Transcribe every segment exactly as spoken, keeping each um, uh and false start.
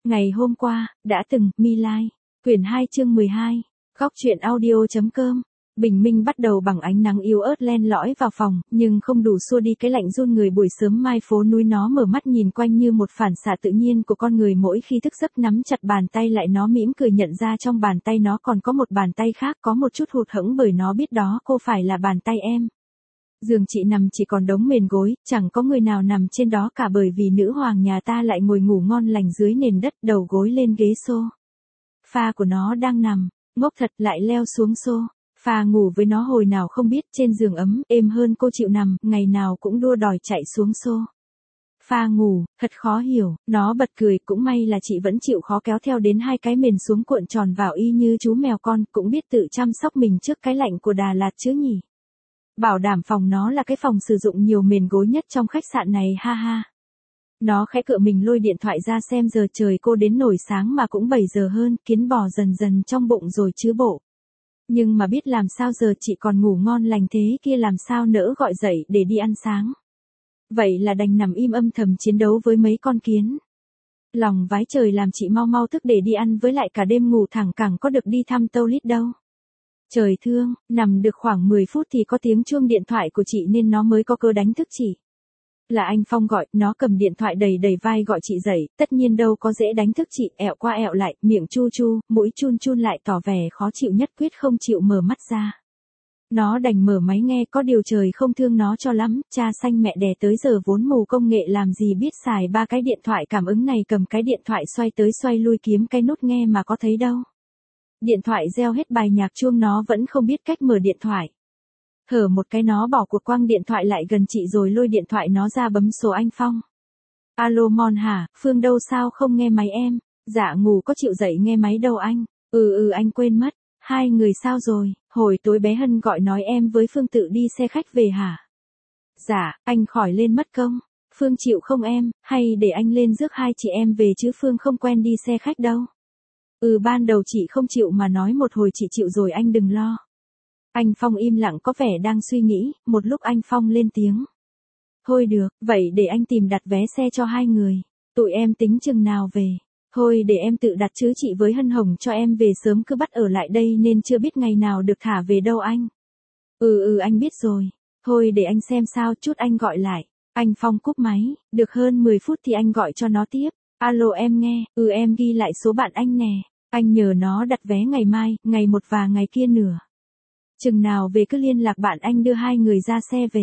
Ngày hôm qua, đã từng, My Lai. Quyển hai chương mười hai. Góc truyện audio.com. Bình minh bắt đầu bằng ánh nắng yếu ớt len lỏi vào phòng, nhưng không đủ xua đi cái lạnh run người buổi sớm mai phố núi. Nó mở mắt nhìn quanh như một phản xạ tự nhiên của con người mỗi khi thức giấc, nắm chặt bàn tay lại. Nó mỉm cười nhận ra trong bàn tay nó còn có một bàn tay khác, có một chút hụt hẫng bởi nó biết đó cô phải là bàn tay em. Giường chị nằm chỉ còn đống mền gối, chẳng có người nào nằm trên đó cả, bởi vì nữ hoàng nhà ta lại ngồi ngủ ngon lành dưới nền đất, đầu gối lên ghế xô. Pha của nó đang nằm, ngốc thật, lại leo xuống xô. Pha ngủ với nó hồi nào không biết, trên giường ấm, êm hơn cô chịu nằm, ngày nào cũng đua đòi chạy xuống xô. Pha ngủ, thật khó hiểu, nó bật cười, cũng may là chị vẫn chịu khó kéo theo đến hai cái mền xuống cuộn tròn vào y như chú mèo con, cũng biết tự chăm sóc mình trước cái lạnh của Đà Lạt chứ nhỉ. Bảo đảm phòng nó là cái phòng sử dụng nhiều mền gối nhất trong khách sạn này, ha ha. Nó khẽ cựa mình lôi điện thoại ra xem giờ trời, cô đến nổi sáng mà cũng bảy giờ hơn, kiến bò dần dần trong bụng rồi chứ bộ. Nhưng mà biết làm sao giờ, chị còn ngủ ngon lành thế kia, làm sao nỡ gọi dậy để đi ăn sáng. Vậy là đành nằm im âm thầm chiến đấu với mấy con kiến. Lòng vái trời làm chị mau mau thức để đi ăn, với lại cả đêm ngủ thẳng cẳng có được đi thăm Toilet đâu. Trời thương, nằm được khoảng mười phút thì có tiếng chuông điện thoại của chị nên nó mới có cơ đánh thức chị. Là anh Phong gọi, nó cầm điện thoại đầy đầy vai gọi chị dậy, tất nhiên đâu có dễ đánh thức chị, ẹo qua ẹo lại, miệng chu chu, mũi chun chun lại, tỏ vẻ khó chịu nhất quyết không chịu mở mắt ra. Nó đành mở máy nghe, có điều trời không thương nó cho lắm, cha xanh mẹ đẻ tới giờ vốn mù công nghệ làm gì biết xài ba cái điện thoại cảm ứng này, cầm cái điện thoại xoay tới xoay lui kiếm cái nút nghe mà có thấy đâu. Điện thoại reo hết bài nhạc chuông nó vẫn không biết cách mở điện thoại. Hở một cái nó bỏ cuộc, quăng điện thoại lại gần chị rồi lôi điện thoại nó ra bấm số anh Phong. Alo Mon hả, Phương đâu, sao không nghe máy em? Dạ ngủ, có chịu dậy nghe máy đâu anh. Ừ ừ anh quên mất. Hai người sao rồi? Hồi tối bé Hân gọi nói em với Phương tự đi xe khách về hả? Dạ, anh khỏi lên mất công. Phương chịu không em, hay để anh lên rước hai chị em về chứ Phương không quen đi xe khách đâu. Ừ ban đầu chị không chịu mà nói một hồi chị chịu rồi, anh đừng lo. Anh Phong im lặng có vẻ đang suy nghĩ, một lúc anh Phong lên tiếng. Thôi được, vậy để anh tìm đặt vé xe cho hai người. Tụi em tính chừng nào về? Thôi để em tự đặt chứ chị với Hân Hồng cho em về sớm, cứ bắt ở lại đây nên chưa biết ngày nào được thả về đâu anh. Ừ ừ anh biết rồi. Thôi để anh xem sao, chút anh gọi lại. Anh Phong cúp máy, được hơn mười phút thì anh gọi cho nó tiếp. Alo em nghe, ừ em ghi lại số bạn anh nè. Anh nhờ nó đặt vé ngày mai, ngày một và ngày kia nữa. Chừng nào về cứ liên lạc bạn anh đưa hai người ra xe về.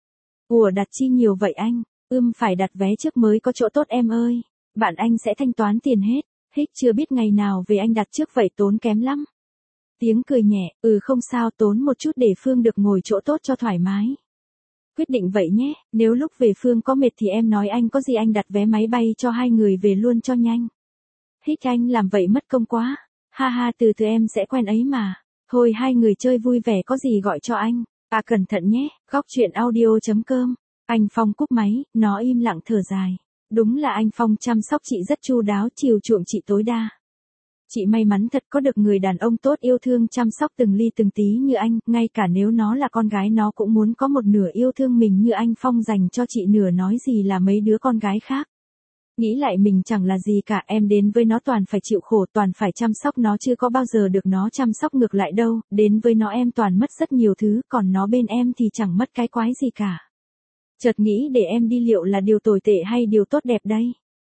Ủa đặt chi nhiều vậy anh? Ưm phải đặt vé trước mới có chỗ tốt em ơi. Bạn anh sẽ thanh toán tiền hết. Hích chưa biết ngày nào về anh đặt trước vậy tốn kém lắm. Tiếng cười nhẹ, ừ không sao, tốn một chút để Phương được ngồi chỗ tốt cho thoải mái. Quyết định vậy nhé, nếu lúc về Phương có mệt thì em nói anh, có gì anh đặt vé máy bay cho hai người về luôn cho nhanh. Hích anh làm vậy mất công quá. Ha ha, từ từ em sẽ quen ấy mà. Thôi hai người chơi vui vẻ, có gì gọi cho anh. À cẩn thận nhé. Góc truyện audio.com. Anh Phong cúp máy, nó im lặng thở dài. Đúng là anh Phong chăm sóc chị rất chu đáo, chiều chuộng chị tối đa. Chị may mắn thật có được người đàn ông tốt, yêu thương chăm sóc từng ly từng tí như anh, ngay cả nếu nó là con gái nó cũng muốn có một nửa yêu thương mình như anh Phong dành cho chị, nửa nói gì là mấy đứa con gái khác. Nghĩ lại mình chẳng là gì cả, em đến với nó toàn phải chịu khổ, toàn phải chăm sóc nó chứ có bao giờ được nó chăm sóc ngược lại đâu, đến với nó em toàn mất rất nhiều thứ, còn nó bên em thì chẳng mất cái quái gì cả. Chợt nghĩ để em đi liệu là điều tồi tệ hay điều tốt đẹp đây?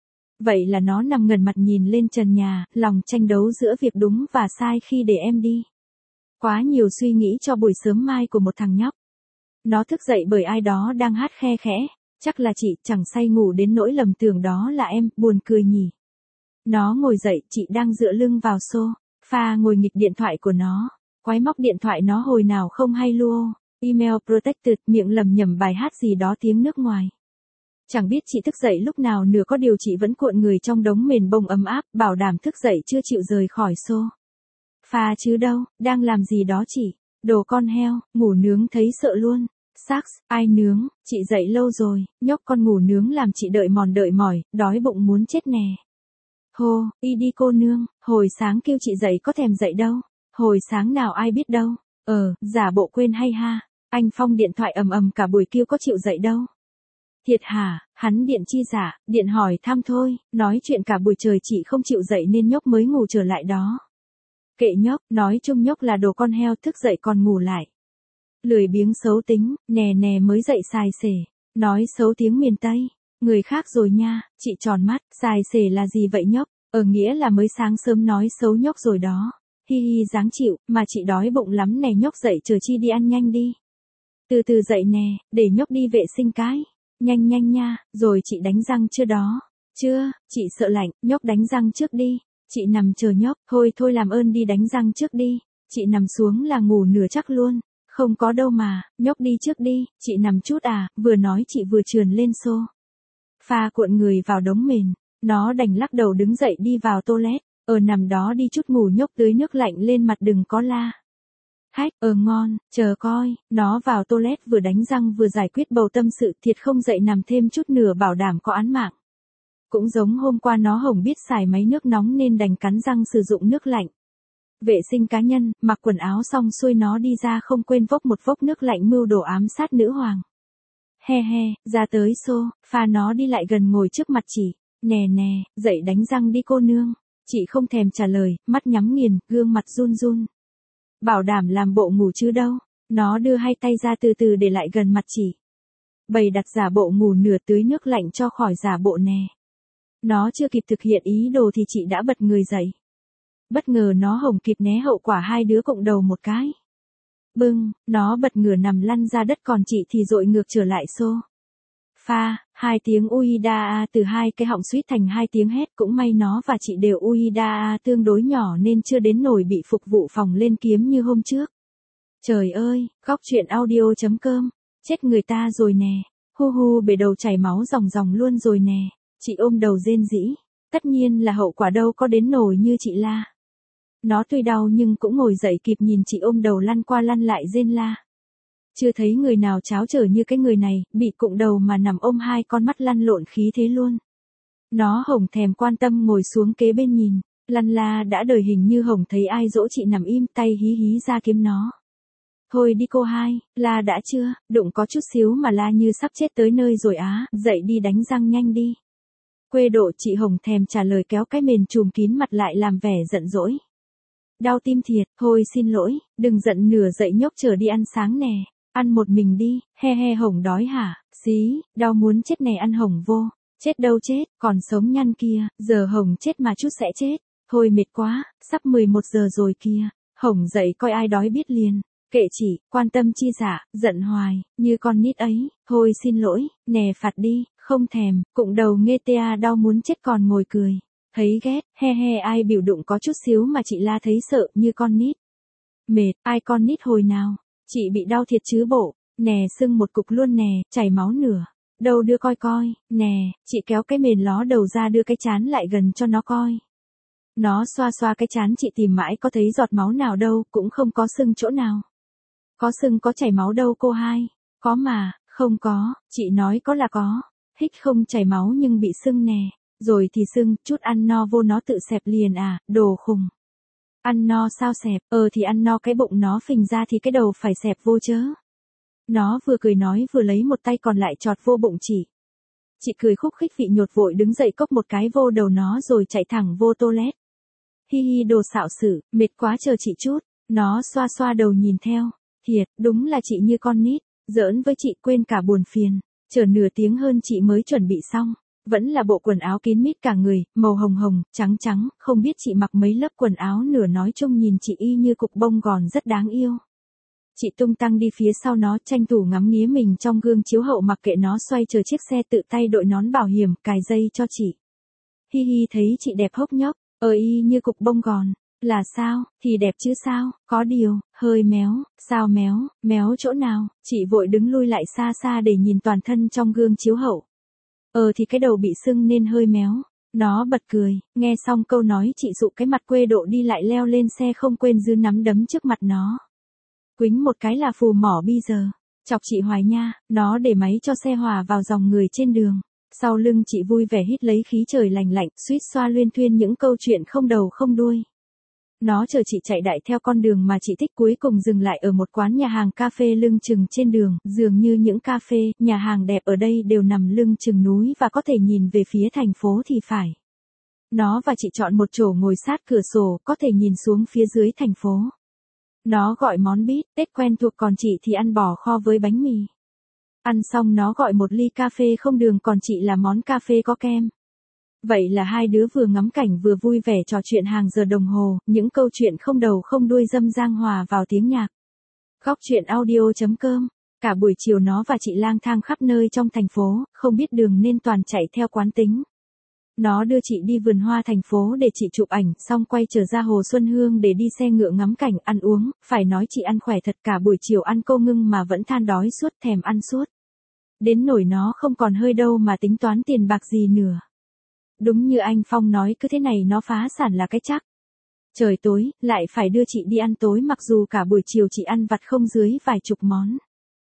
Vậy là nó nằm ngẩn mặt nhìn lên trần nhà, lòng tranh đấu giữa việc đúng và sai khi để em đi. Quá nhiều suy nghĩ cho buổi sớm mai của một thằng nhóc. Nó thức dậy bởi ai đó đang hát khe khẽ. Chắc là chị, chẳng say ngủ đến nỗi lầm tưởng đó là em, buồn cười nhỉ. Nó ngồi dậy, chị đang dựa lưng vào sofa, ngồi nghịch điện thoại của nó. Quái móc điện thoại nó hồi nào không hay luôn. Email protected, miệng lầm nhầm bài hát gì đó tiếng nước ngoài. Chẳng biết chị thức dậy lúc nào nữa, có điều chị vẫn cuộn người trong đống mền bông ấm áp, bảo đảm thức dậy chưa chịu rời khỏi sofa chứ đâu, đang làm gì đó chị. Đồ con heo, ngủ nướng thấy sợ luôn. Sax, ai nướng, chị dậy lâu rồi, nhóc con ngủ nướng làm chị đợi mòn đợi mỏi, đói bụng muốn chết nè. Hô, đi đi cô nương, hồi sáng kêu chị dậy có thèm dậy đâu, hồi sáng nào ai biết đâu, ờ, giả bộ quên hay ha, anh Phong điện thoại ầm ầm cả buổi kêu có chịu dậy đâu. Thiệt hả, hắn điện chi dạ, điện hỏi thăm thôi, nói chuyện cả buổi trời chị không chịu dậy nên nhóc mới ngủ trở lại đó. Kệ nhóc, nói chung nhóc là đồ con heo thức dậy còn ngủ lại. Lười biếng xấu tính, nè nè mới dậy xài xể, nói xấu tiếng miền Tây. Người khác rồi nha, chị tròn mắt, xài xể là gì vậy nhóc? Ở nghĩa là mới sáng sớm nói xấu nhóc rồi đó. Hi hi dáng chịu, mà chị đói bụng lắm nè nhóc dậy chờ chi đi ăn nhanh đi. Từ từ dậy nè, để nhóc đi vệ sinh cái. Nhanh nhanh nha, rồi chị đánh răng chưa đó? Chưa, chị sợ lạnh, nhóc đánh răng trước đi. Chị nằm chờ nhóc, thôi thôi làm ơn đi đánh răng trước đi. Chị nằm xuống là ngủ nửa chắc luôn. Không có đâu mà, nhóc đi trước đi, chị nằm chút à, vừa nói chị vừa trườn lên xô. Pha cuộn người vào đống mền, nó đành lắc đầu đứng dậy đi vào toilet, ờ nằm đó đi chút ngủ nhóc tưới nước lạnh lên mặt đừng có la. Hách, ờ ngon, chờ coi, nó vào toilet vừa đánh răng vừa giải quyết bầu tâm sự thiệt không dậy nằm thêm chút nửa bảo đảm có án mạng. Cũng giống hôm qua nó hổng biết xài máy nước nóng nên đành cắn răng sử dụng nước lạnh. Vệ sinh cá nhân, mặc quần áo xong xuôi nó đi ra không quên vốc một vốc nước lạnh mưu đồ ám sát nữ hoàng. He he, ra tới xô, pha nó đi lại gần ngồi trước mặt chị. Nè nè, dậy đánh răng đi cô nương. Chị không thèm trả lời, mắt nhắm nghiền, gương mặt run run. Bảo đảm làm bộ ngủ chứ đâu. Nó đưa hai tay ra từ từ để lại gần mặt chị. Bày đặt giả bộ ngủ nửa tưới nước lạnh cho khỏi giả bộ nè. Nó chưa kịp thực hiện ý đồ thì chị đã bật người dậy. Bất ngờ nó hổng kịp né hậu quả hai đứa cộng đầu một cái. Bưng, nó bật ngửa nằm lăn ra đất còn chị thì dội ngược trở lại xô. Pha, hai tiếng uida từ hai cái họng suýt thành hai tiếng hét cũng may nó và chị đều uida tương đối nhỏ nên chưa đến nổi bị phục vụ phòng lên kiếm như hôm trước. Trời ơi, góc truyện audio chấm com, chết người ta rồi nè, hu hu bể đầu chảy máu ròng ròng luôn rồi nè, chị ôm đầu rên rỉ, tất nhiên là hậu quả đâu có đến nổi như chị la. Nó tuy đau nhưng cũng ngồi dậy kịp nhìn chị ôm đầu lăn qua lăn lại rên la. Chưa thấy người nào cháo trở như cái người này, bị cụng đầu mà nằm ôm hai con mắt lăn lộn khí thế luôn. Nó hổng thèm quan tâm ngồi xuống kế bên nhìn, lăn la đã đời hình như hổng thấy ai dỗ chị nằm im tay hí hí ra kiếm nó. Thôi đi cô hai, la đã chưa, đụng có chút xíu mà la như sắp chết tới nơi rồi á, dậy đi đánh răng nhanh đi. Quê độ chị hổng thèm trả lời kéo cái mền trùm kín mặt lại làm vẻ giận dỗi. Đau tim thiệt, thôi xin lỗi, đừng giận nửa dậy nhóc chờ đi ăn sáng nè, ăn một mình đi, he he hổng đói hả, xí, đau muốn chết nè ăn hổng vô, chết đâu chết, còn sống nhăn kia, giờ hổng chết mà chút sẽ chết, thôi mệt quá, sắp mười một giờ rồi kia, hổng dậy coi ai đói biết liền, kệ chỉ, quan tâm chi dạ, giận hoài, như con nít ấy, thôi xin lỗi, nè phạt đi, không thèm, cụng đầu nghe tea đau muốn chết còn ngồi cười. Thấy ghét, he he ai biểu đụng có chút xíu mà chị la thấy sợ như con nít. Mệt, ai con nít hồi nào, chị bị đau thiệt chứ bộ, nè sưng một cục luôn nè, chảy máu nửa. Đâu đưa coi coi, nè, chị kéo cái mền ló đầu ra đưa cái chán lại gần cho nó coi. Nó xoa xoa cái chán chị tìm mãi có thấy giọt máu nào đâu, cũng không có sưng chỗ nào. Có sưng có chảy máu đâu cô hai, có mà, không có, chị nói có là có, hích không chảy máu nhưng bị sưng nè. Rồi thì sưng, chút ăn no vô nó tự xẹp liền à, đồ khùng. Ăn no sao xẹp, ờ thì ăn no cái bụng nó phình ra thì cái đầu phải xẹp vô chớ. Nó vừa cười nói vừa lấy một tay còn lại chọt vô bụng chị. Chị cười khúc khích vị nhột vội đứng dậy cốc một cái vô đầu nó rồi chạy thẳng vô toilet. Hi hi đồ xạo sự, mệt quá chờ chị chút, nó xoa xoa đầu nhìn theo. Thiệt, đúng là chị như con nít, giỡn với chị quên cả buồn phiền, chờ nửa tiếng hơn chị mới chuẩn bị xong. Vẫn là bộ quần áo kín mít cả người, màu hồng hồng, trắng trắng, không biết chị mặc mấy lớp quần áo nửa nói chung nhìn chị y như cục bông gòn rất đáng yêu. Chị tung tăng đi phía sau nó tranh thủ ngắm nghía mình trong gương chiếu hậu mặc kệ nó xoay chờ chiếc xe tự tay đội nón bảo hiểm, cài dây cho chị. Hi hi thấy chị đẹp hốc nhóc, ờ y như cục bông gòn. Là sao, thì đẹp chứ sao, có điều, hơi méo, sao méo, méo chỗ nào, chị vội đứng lui lại xa xa để nhìn toàn thân trong gương chiếu hậu. Ờ thì cái đầu bị sưng nên hơi méo. Nó bật cười, nghe xong câu nói chị dụ cái mặt quê độ đi lại leo lên xe không quên giơ nắm đấm trước mặt nó. Quýnh một cái là phù mỏ bi giờ. Chọc chị hoài nha, nó để máy cho xe hòa vào dòng người trên đường. Sau lưng chị vui vẻ hít lấy khí trời lành lạnh, suýt xoa luyên thuyên những câu chuyện không đầu không đuôi. Nó chờ chị chạy đại theo con đường mà chị thích, cuối cùng dừng lại ở một quán nhà hàng cà phê lưng chừng trên đường, dường như những cà phê, nhà hàng đẹp ở đây đều nằm lưng chừng núi và có thể nhìn về phía thành phố thì phải. Nó và chị chọn một chỗ ngồi sát cửa sổ, có thể nhìn xuống phía dưới thành phố. Nó gọi món bít tết quen thuộc, còn chị thì ăn bò kho với bánh mì. Ăn xong nó gọi một ly cà phê không đường, còn chị là món cà phê có kem. Vậy là hai đứa vừa ngắm cảnh vừa vui vẻ trò chuyện hàng giờ đồng hồ, những câu chuyện không đầu không đuôi râm ran hòa vào tiếng nhạc. Góc chuyện audio chấm com. Cả buổi chiều nó và chị lang thang khắp nơi trong thành phố, không biết đường nên toàn chạy theo quán tính. Nó đưa chị đi vườn hoa thành phố để chị chụp ảnh, xong quay trở ra Hồ Xuân Hương để đi xe ngựa ngắm cảnh, ăn uống, phải nói chị ăn khỏe thật, cả buổi chiều ăn cô ngưng mà vẫn than đói suốt, thèm ăn suốt. Đến nỗi nó không còn hơi đâu mà tính toán tiền bạc gì nữa. Đúng như anh Phong nói, cứ thế này nó phá sản là cái chắc. Trời tối, lại phải đưa chị đi ăn tối, mặc dù cả buổi chiều chị ăn vặt không dưới vài chục món.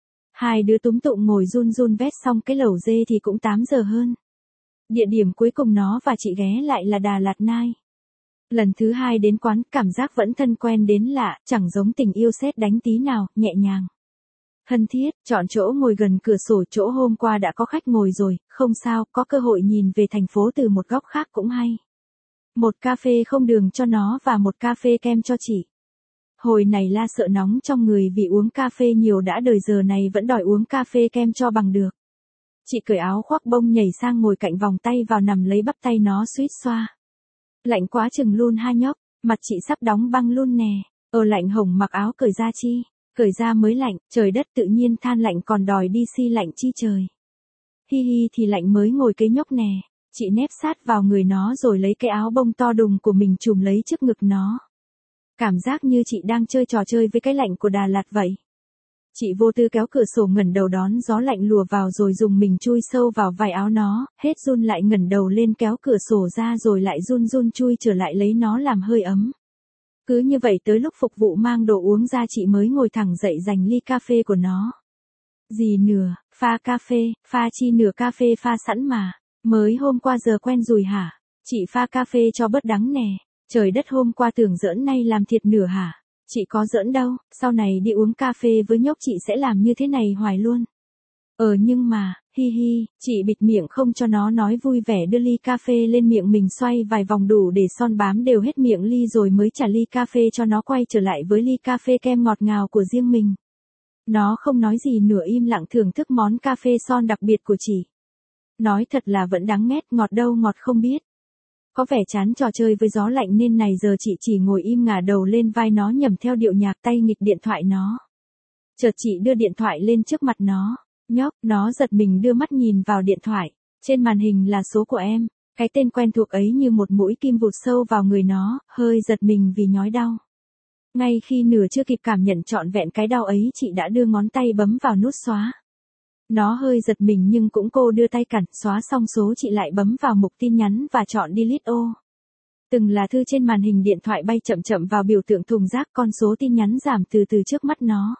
Hai đứa túm tụng ngồi run run vét xong cái lẩu dê thì cũng tám giờ hơn. Địa điểm cuối cùng nó và chị ghé lại là Đà Lạt Nai. Lần thứ hai đến quán, cảm giác vẫn thân quen đến lạ, chẳng giống tình yêu sét đánh tí nào, nhẹ nhàng. Thân thiết, chọn chỗ ngồi gần cửa sổ, chỗ hôm qua đã có khách ngồi rồi, không sao, có cơ hội nhìn về thành phố từ một góc khác cũng hay. Một cà phê không đường cho nó và một cà phê kem cho chị. Hồi này la sợ nóng trong người vì uống cà phê nhiều đã đời, giờ này vẫn đòi uống cà phê kem cho bằng được. Chị cởi áo khoác bông nhảy sang ngồi cạnh, vòng tay vào nằm lấy bắp tay nó suýt xoa. Lạnh quá chừng luôn ha nhóc, mặt chị sắp đóng băng luôn nè. Ờ lạnh hồng, mặc áo cởi ra chi, cởi ra mới lạnh, trời đất tự nhiên than lạnh còn đòi đi si lạnh chi trời. Hi hi thì lạnh mới ngồi kế nhóc nè. Chị nép sát vào người nó rồi lấy cái áo bông to đùng của mình trùm lấy trước ngực nó. Cảm giác như chị đang chơi trò chơi với cái lạnh của Đà Lạt vậy. Chị vô tư kéo cửa sổ ngẩng đầu đón gió lạnh lùa vào rồi dùng mình chui sâu vào vải áo nó, hết run lại ngẩng đầu lên kéo cửa sổ ra rồi lại run run chui trở lại lấy nó làm hơi ấm. Cứ như vậy tới lúc phục vụ mang đồ uống ra chị mới ngồi thẳng dậy giành ly cà phê của nó. Gì nửa, pha cà phê, pha chi nửa cà phê pha sẵn mà. Mới hôm qua giờ quen rồi hả? Chị pha cà phê cho bớt đắng nè. Trời đất, hôm qua tưởng giỡn nay làm thiệt nửa hả? Chị có giỡn đâu, sau này đi uống cà phê với nhóc chị sẽ làm như thế này hoài luôn. Ờ nhưng mà, hi hi, chị bịt miệng không cho nó nói, vui vẻ đưa ly cà phê lên miệng mình xoay vài vòng đủ để son bám đều hết miệng ly rồi mới trả ly cà phê cho nó, quay trở lại với ly cà phê kem ngọt ngào của riêng mình. Nó không nói gì nữa, im lặng thưởng thức món cà phê son đặc biệt của chị. Nói thật là vẫn đáng ngét, ngọt đâu ngọt không biết. Có vẻ chán trò chơi với gió lạnh nên này giờ chị chỉ ngồi im ngả đầu lên vai nó nhẩm theo điệu nhạc, tay nghịch điện thoại nó. Chợt chị đưa điện thoại lên trước mặt nó. Nhóc, nó giật mình đưa mắt nhìn vào điện thoại. Trên màn hình là số của em. Cái tên quen thuộc ấy như một mũi kim vụt sâu vào người nó, hơi giật mình vì nhói đau. Ngay khi nửa chưa kịp cảm nhận trọn vẹn cái đau ấy, chị đã đưa ngón tay bấm vào nút xóa. Nó hơi giật mình nhưng cũng cô đưa tay cản, xóa xong số chị lại bấm vào mục tin nhắn và chọn delete all. Từng là thư trên màn hình điện thoại bay chậm chậm vào biểu tượng thùng rác, con số tin nhắn giảm từ từ trước mắt nó.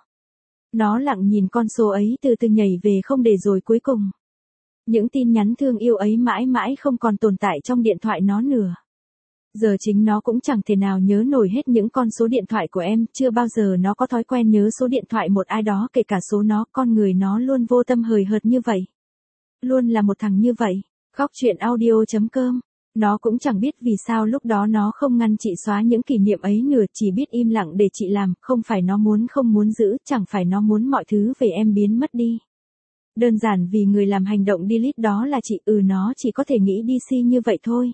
Nó lặng nhìn con số ấy từ từ nhảy về không để rồi cuối cùng. Những tin nhắn thương yêu ấy mãi mãi không còn tồn tại trong điện thoại nó nữa. Giờ chính nó cũng chẳng thể nào nhớ nổi hết những con số điện thoại của em, chưa bao giờ nó có thói quen nhớ số điện thoại một ai đó, kể cả số nó, con người nó luôn vô tâm hời hợt như vậy. Luôn là một thằng như vậy. Góc chuyện audio chấm com. Nó cũng chẳng biết vì sao lúc đó nó không ngăn chị xóa những kỷ niệm ấy nữa, chỉ biết im lặng để chị làm, không phải nó muốn không muốn giữ, chẳng phải nó muốn mọi thứ về em biến mất đi. Đơn giản vì người làm hành động delete đó là chị, ừ nó chỉ có thể nghĩ đi si như vậy thôi.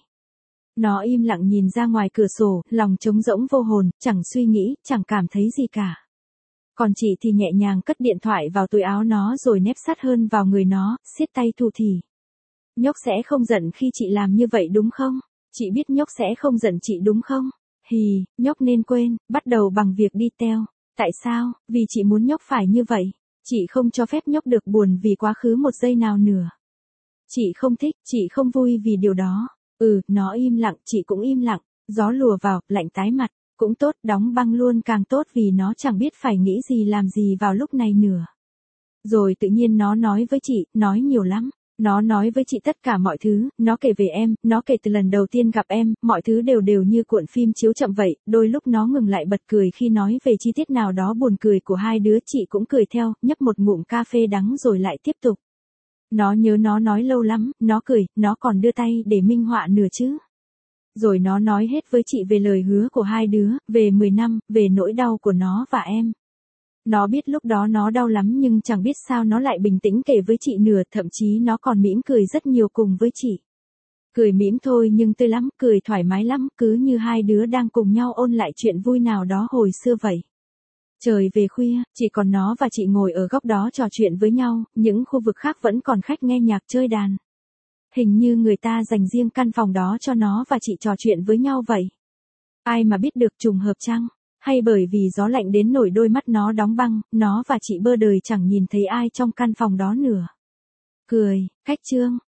Nó im lặng nhìn ra ngoài cửa sổ, lòng trống rỗng vô hồn, chẳng suy nghĩ, chẳng cảm thấy gì cả. Còn chị thì nhẹ nhàng cất điện thoại vào túi áo nó rồi nép sát hơn vào người nó, siết tay thủ thỉ. Nhóc sẽ không giận khi chị làm như vậy đúng không? Chị biết nhóc sẽ không giận chị đúng không? Hì, nhóc nên quên, bắt đầu bằng việc đi teo. Tại sao? Vì chị muốn nhóc phải như vậy. Chị không cho phép nhóc được buồn vì quá khứ một giây nào nữa. Chị không thích, chị không vui vì điều đó. Ừ, nó im lặng, chị cũng im lặng. Gió lùa vào, lạnh tái mặt. Cũng tốt, đóng băng luôn càng tốt vì nó chẳng biết phải nghĩ gì làm gì vào lúc này nữa. Rồi tự nhiên nó nói với chị, nói nhiều lắm. Nó nói với chị tất cả mọi thứ, nó kể về em, nó kể từ lần đầu tiên gặp em, mọi thứ đều đều như cuộn phim chiếu chậm vậy, đôi lúc nó ngừng lại bật cười khi nói về chi tiết nào đó buồn cười của hai đứa, chị cũng cười theo, nhấp một ngụm cà phê đắng rồi lại tiếp tục. Nó nhớ nó nói lâu lắm, nó cười, nó còn đưa tay để minh họa nửa chứ. Rồi nó nói hết với chị về lời hứa của hai đứa, về mười năm, về nỗi đau của nó và em. Nó biết lúc đó nó đau lắm nhưng chẳng biết sao nó lại bình tĩnh kể với chị nửa, thậm chí nó còn mỉm cười rất nhiều cùng với chị. Cười mỉm thôi nhưng tươi lắm, cười thoải mái lắm, cứ như hai đứa đang cùng nhau ôn lại chuyện vui nào đó hồi xưa vậy. Trời về khuya, chỉ còn nó và chị ngồi ở góc đó trò chuyện với nhau, những khu vực khác vẫn còn khách nghe nhạc chơi đàn. Hình như người ta dành riêng căn phòng đó cho nó và chị trò chuyện với nhau vậy. Ai mà biết được, trùng hợp chăng? Hay bởi vì gió lạnh đến nổi đôi mắt nó đóng băng, nó và chị bơ đời chẳng nhìn thấy ai trong căn phòng đó nữa. Cười, khách trương.